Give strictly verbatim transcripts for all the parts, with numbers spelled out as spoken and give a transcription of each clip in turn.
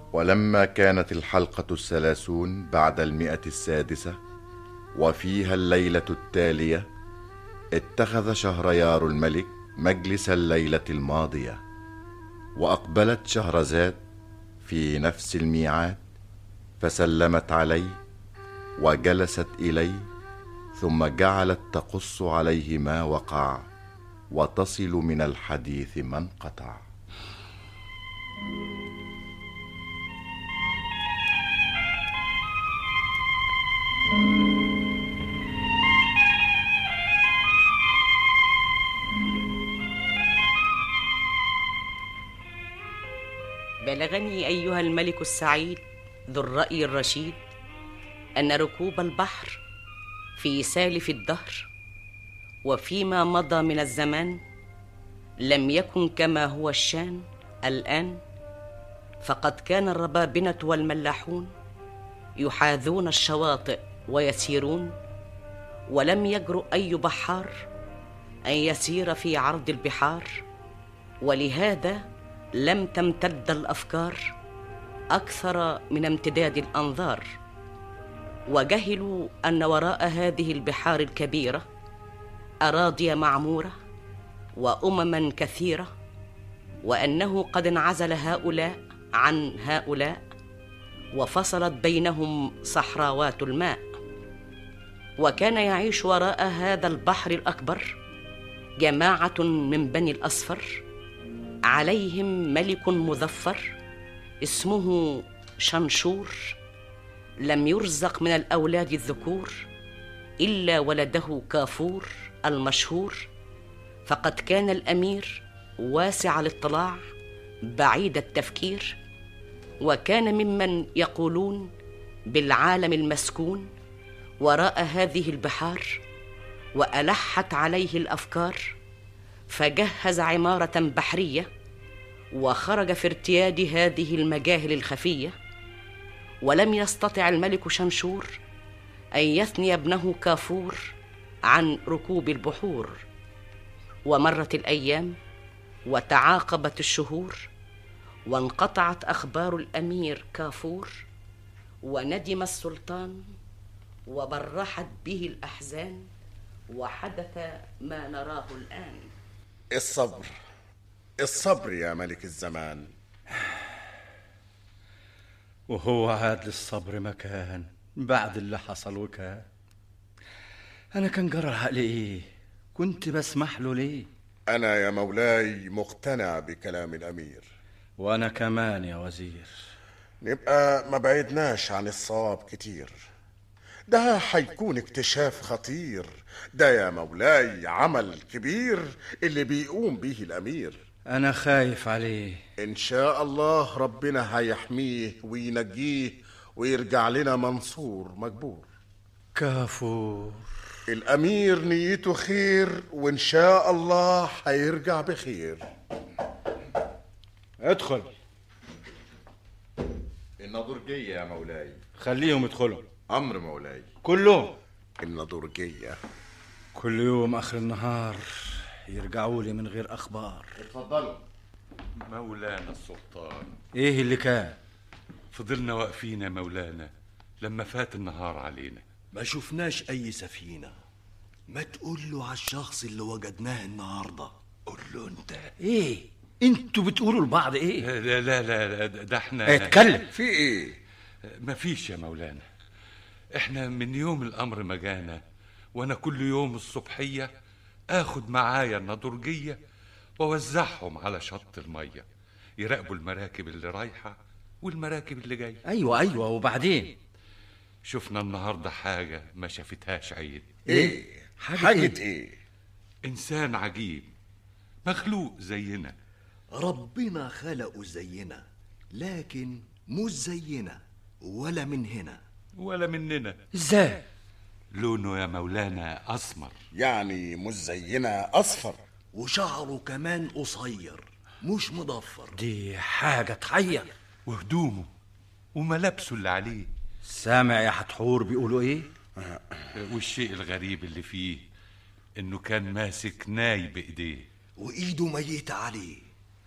ولما كانت الحلقة الثلاثون بعد المئة السادسة وفيها الليلة التالية، اتخذ شهريار الملك مجلس الليلة الماضية، وأقبلت شهرزاد في نفس الميعاد، فسلمت عليه وجلست إليه، ثم جعلت تقص عليه ما وقع وتصل من الحديث ما انقطع. بلغني أيها الملك السعيد ذو الرأي الرشيد أن ركوب البحر في سالف الدهر وفيما مضى من الزمان لم يكن كما هو الشان الآن، فقد كان الربابنة والملاحون يحاذون الشواطئ ويسيرون، ولم يجرؤ أي بحار أن يسير في عرض البحار، ولهذا لم تمتد الأفكار أكثر من امتداد الأنظار. وجهلوا أن وراء هذه البحار الكبيرة أراضي معمورة وأمما كثيرة، وأنه قد انعزل هؤلاء عن هؤلاء وفصلت بينهم صحراوات الماء. وكان يعيش وراء هذا البحر الأكبر جماعة من بني الأصفر، عليهم ملك مظفر اسمه شنشور، لم يرزق من الأولاد الذكور إلا ولده كافور المشهور، فقد كان الأمير واسع الاطلاع بعيد التفكير، وكان ممن يقولون بالعالم المسكون وراء هذه البحار، وألحت عليه الأفكار، فجهز عمارة بحرية وخرج في ارتياد هذه المجاهل الخفية. ولم يستطع الملك شنشور أن يثني ابنه كافور عن ركوب البحور. ومرت الأيام وتعاقبت الشهور، وانقطعت أخبار الأمير كافور، وندم السلطان وبرحت به الأحزان، وحدث ما نراه الآن. الصبر الصبر يا ملك الزمان. وهو عاد للصبر مكان بعد اللي حصل وكان. أنا كان جرى عقلي إيه؟ كنت بسمح له ليه؟ أنا يا مولاي مقتنع بكلام الأمير. وأنا كمان يا وزير. نبقى ما بعدناش عن الصواب كتير، ده حيكون اكتشاف خطير، ده يا مولاي عمل كبير اللي بيقوم به الأمير. أنا خايف عليه. إن شاء الله ربنا هيحميه وينجيه ويرجع لنا منصور مجبور. كافور الأمير نيته خير، وإن شاء الله هيرجع بخير. ادخل. النضرجية يا مولاي. خليهم يدخلوا. أمر مولاي. كلهم. النضرجية. كل يوم آخر النهار يرجعوا لي من غير أخبار. اتفضلوا. مولانا السلطان. إيه اللي كان؟ فضلنا واقفين يا مولانا لما فات النهار علينا، ما شفناش أي سفينة. ما تقول له على الشخص اللي وجدناه النهاردة. قول له أنت. إيه؟ أنتوا بتقولوا لبعض إيه؟ لا لا لا ده احنا اتكلم. في إيه؟ مفيش يا مولانا، احنا من يوم الأمر ما جانا وأنا كل يوم الصبحية آخد معايا النضرجية ووزعهم على شط المية يراقبوا المراكب اللي رايحة والمراكب اللي جاية. أيوة أيوة وبعدين؟ شفنا النهاردة حاجة ما شافتهاش عيد. إيه؟ حاجة, حاجة إيه؟, إيه؟ إنسان عجيب مخلوق زينا. ربنا خلقه زينا، لكن مش زينا ولا من هنا ولا مننا. إزاي؟ لونه يا مولانا أسمر. يعني مش زينا أصفر. وشعره كمان قصير مش مضفر. دي حاجة تحير. وهدومه وملابسه اللي عليه. سامع يا حتحور بيقولوا إيه؟ والشيء الغريب اللي فيه إنه كان ماسك ناي بإيديه وإيده ميتة عليه.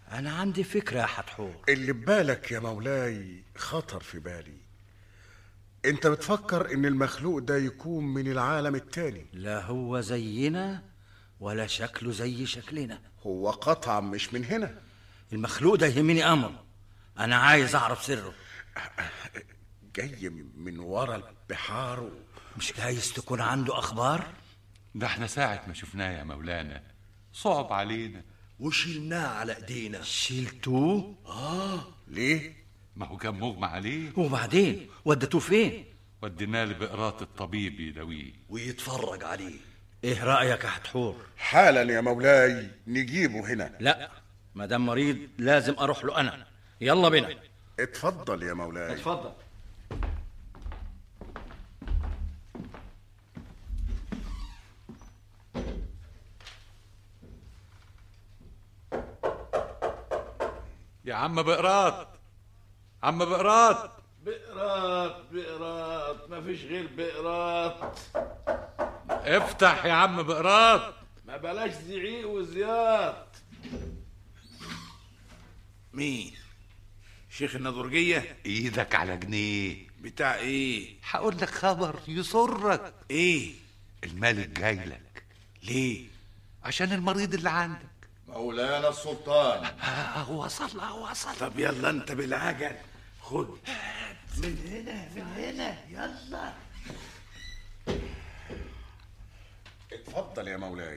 أنا عندي فكرة يا حتحور. اللي ببالك يا مولاي خطر في بالي. انت بتفكر ان المخلوق ده يكون من العالم التاني؟ لا هو زينا ولا شكله زي شكلنا. هو قطعا مش من هنا. المخلوق ده يهمني أمر، أنا عايز أعرف سره. جاي من ورا البحار و... مش جايز تكون عنده أخبار؟ ده احنا ساعة ما شفناه يا مولانا صعب علينا وشيلناه على ايدينا. شيلتوه؟ آه ليه؟ ما هو كان مغمى عليه. وبعدين ودتوه فين؟ وديناه لبقرات الطبيب يداويه ويتفرج عليه. إيه رأيك يا حتحور؟ حالا يا مولاي نجيبه هنا. لا، ما دام مريض لازم أروح له أنا. يلا بينا. اتفضل يا مولاي. اتفضل. يا عم بقرات، عم بقرات. بقرات بقرات، ما فيش غير بقرات. افتح يا عم بقرات. ما بلاش زعيق وزياط. مين؟ شيخ النضرجية؟ ايدك على جنيه. بتاع ايه؟ هقول لك خبر يسرك. ايه؟ الملك جاي لك. ليه؟ عشان المريض اللي عندك. مولانا السلطان. آه وصل آه وصل. طب يلا انت بالعجل، خد من هنا من هنا يلا. اتفضل يا مولاي.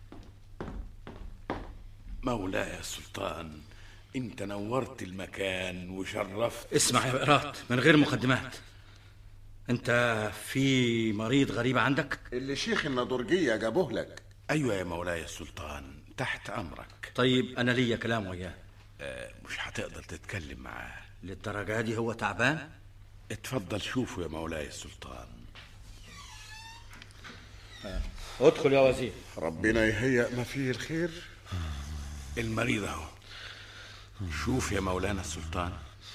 مولاي يا سلطان، انت نورت المكان وشرفت. اسمع يا بقرات من غير مقدمات، انت في مريض غريب عندك؟ اللي شيخ النضرجية جابوه لك. ايوه يا مولاي السلطان، تحت امرك. طيب انا ليا كلام وياه. آه مش هتقدر تتكلم معاه للدرجة دي هو تعبان؟ اتفضل شوفه يا مولاي السلطان. آه. ادخل يا وزير. ربنا يهيئ ما فيه الخير. المريض اهو، شوف يا مولانا السلطان.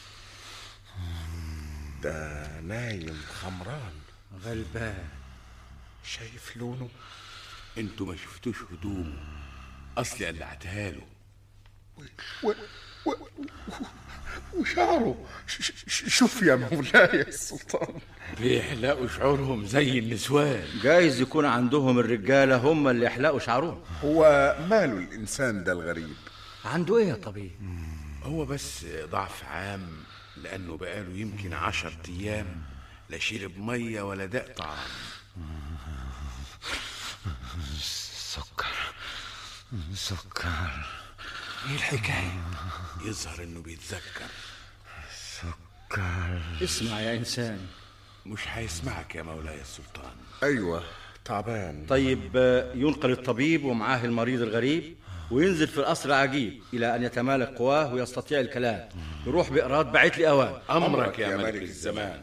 ده نايم خمران غلبان. شايف لونه؟ انتوا ما شفتوش هدومه، اصلي قلعتها له. و... و... وشعره ش... ش... شوف يا مولاي السلطان. بيحلقوا شعورهم زي النسوان. جايز يكون عندهم الرجالة هم اللي يحلقوا شعرهم. هو ماله الإنسان ده الغريب؟ عنده ايه يا طبيب؟ هو بس ضعف عام، لأنه بقاله يمكن عشر أيام لا شرب مية ولا داق طعام. سكر سكر. ايه الحكاية؟ يظهر انه بيتذكر. سكر. اسمع يا انسان. مش هيسمعك يا مولاي السلطان. ايوه تعبان. طيب ينقل الطبيب ومعاه المريض الغريب وينزل في القصر العجيب الى ان يتمالك قواه ويستطيع الكلام. يروح بإراد بعت لي اوان. امرك يا ملك الزمان.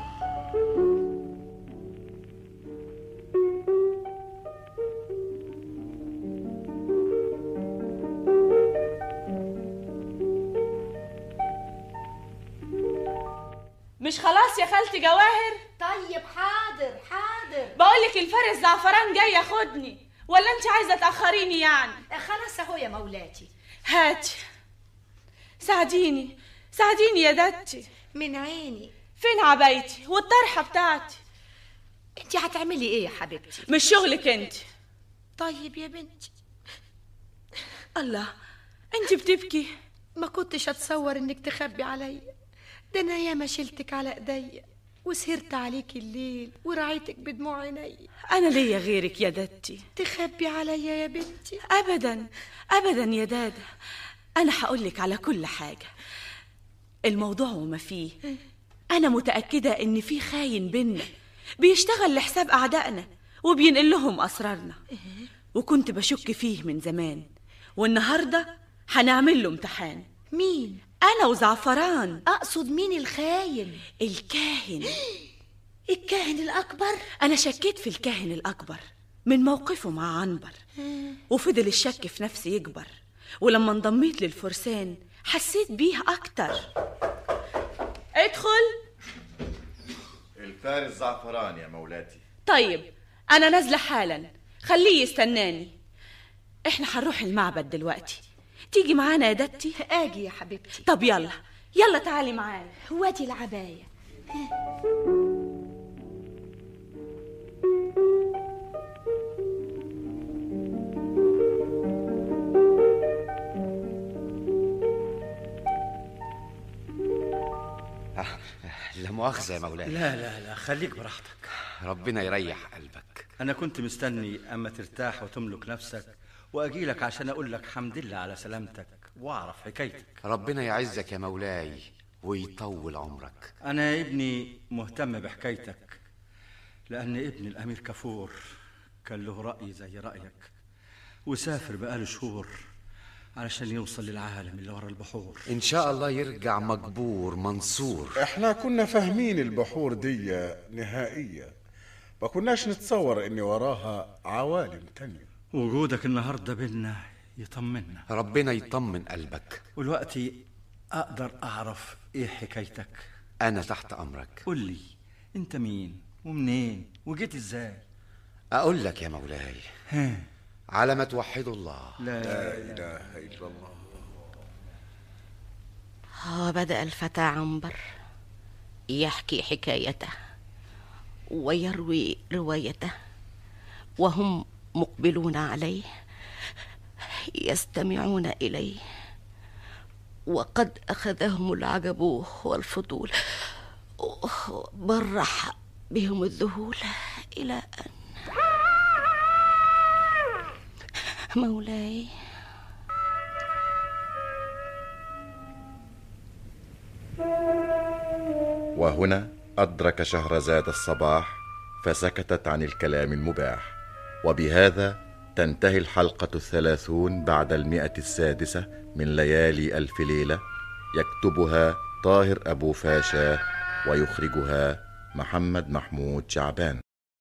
مش خلاص يا خالتي جواهر؟ طيب حاضر حاضر. بقولك الفارس زعفران جاي ياخدني، ولا انت عايزه تاخريني يعني؟ خلاص اهو يا مولاتي. هاتي ساعديني ساعديني يا دتي. من عيني. فين عبايتي والطرحه بتاعتي؟ انت هتعملي ايه يا حبيبتي؟ مش شغلك انت. طيب يا بنتي. الله، انت بتبكي؟ ما كنتش اتصور انك تخبي عليا، ده انا ياما شلتك على ايديا وسهرت عليك الليل ورعيتك بدموع عيني. انا ليا غيرك يا دتي؟ تخبي عليا يا بنتي؟ ابدا ابدا يا دادا، انا هقولك على كل حاجه. الموضوع وما فيه، انا متاكده ان في خاين بينا بيشتغل لحساب اعدائنا وبينقل لهم اسرارنا، وكنت بشك فيه من زمان، والنهارده هنعمل له امتحان. مين؟ أنا وزعفران. أقصد مين الخاين؟ الكاهن. الكاهن الأكبر؟ أنا شكيت في الكاهن الأكبر من موقفه مع عنبر، وفضل الشك في نفسي يكبر، ولما انضميت للفرسان حسيت بيه أكتر. ادخل. الفارس زعفران يا مولاتي. طيب أنا نازلة حالا، خليه يستناني. إحنا هنروح المعبد دلوقتي، تيجي معانا يا دتي؟ اجي يا حبيبتي. طب يلا يلا تعالي معايا. وادي العباية. لا مؤاخذة يا مولاي. لا لا لا خليك براحتك، ربنا يريح قلبك. أنا كنت مستني أما ترتاح وتملك نفسك وأجيلك عشان أقول لك حمد لله على سلامتك وأعرف حكايتك. ربنا يعزك يا مولاي ويطول عمرك. أنا يا ابني مهتم بحكايتك لأن ابن الأمير كفور كان له رأي زي رأيك وسافر بقاله شهور علشان يوصل للعالم اللي ورا البحور. إن شاء الله يرجع مجبور منصور. احنا كنا فاهمين البحور دي نهائية، ما كناش نتصور ان وراها عوالم تانية. وجودك النهاردة بينا يطمنا. ربنا يطمن قلبك. والوقتي أقدر أعرف إيه حكايتك؟ أنا تحت أمرك. قل لي أنت مين ومنين وجيت إزاي؟ أقول لك يا مولاي على ما توحدوا الله. لا, لا إله إلا الله. وبدأ الفتى عنبر يحكي حكايته ويروي روايته وهم مقبلون عليه يستمعون إليه، وقد أخذهم العجب والفضول برح بهم الذهول إلى أن مولاي. وهنا أدرك شهرزاد الصباح فسكتت عن الكلام المباح. وبهذا تنتهي الحلقة الثلاثون بعد المئة السادسة من ليالي ألف ليلة، يكتبها طاهر أبو فاشا ويخرجها محمد محمود شعبان.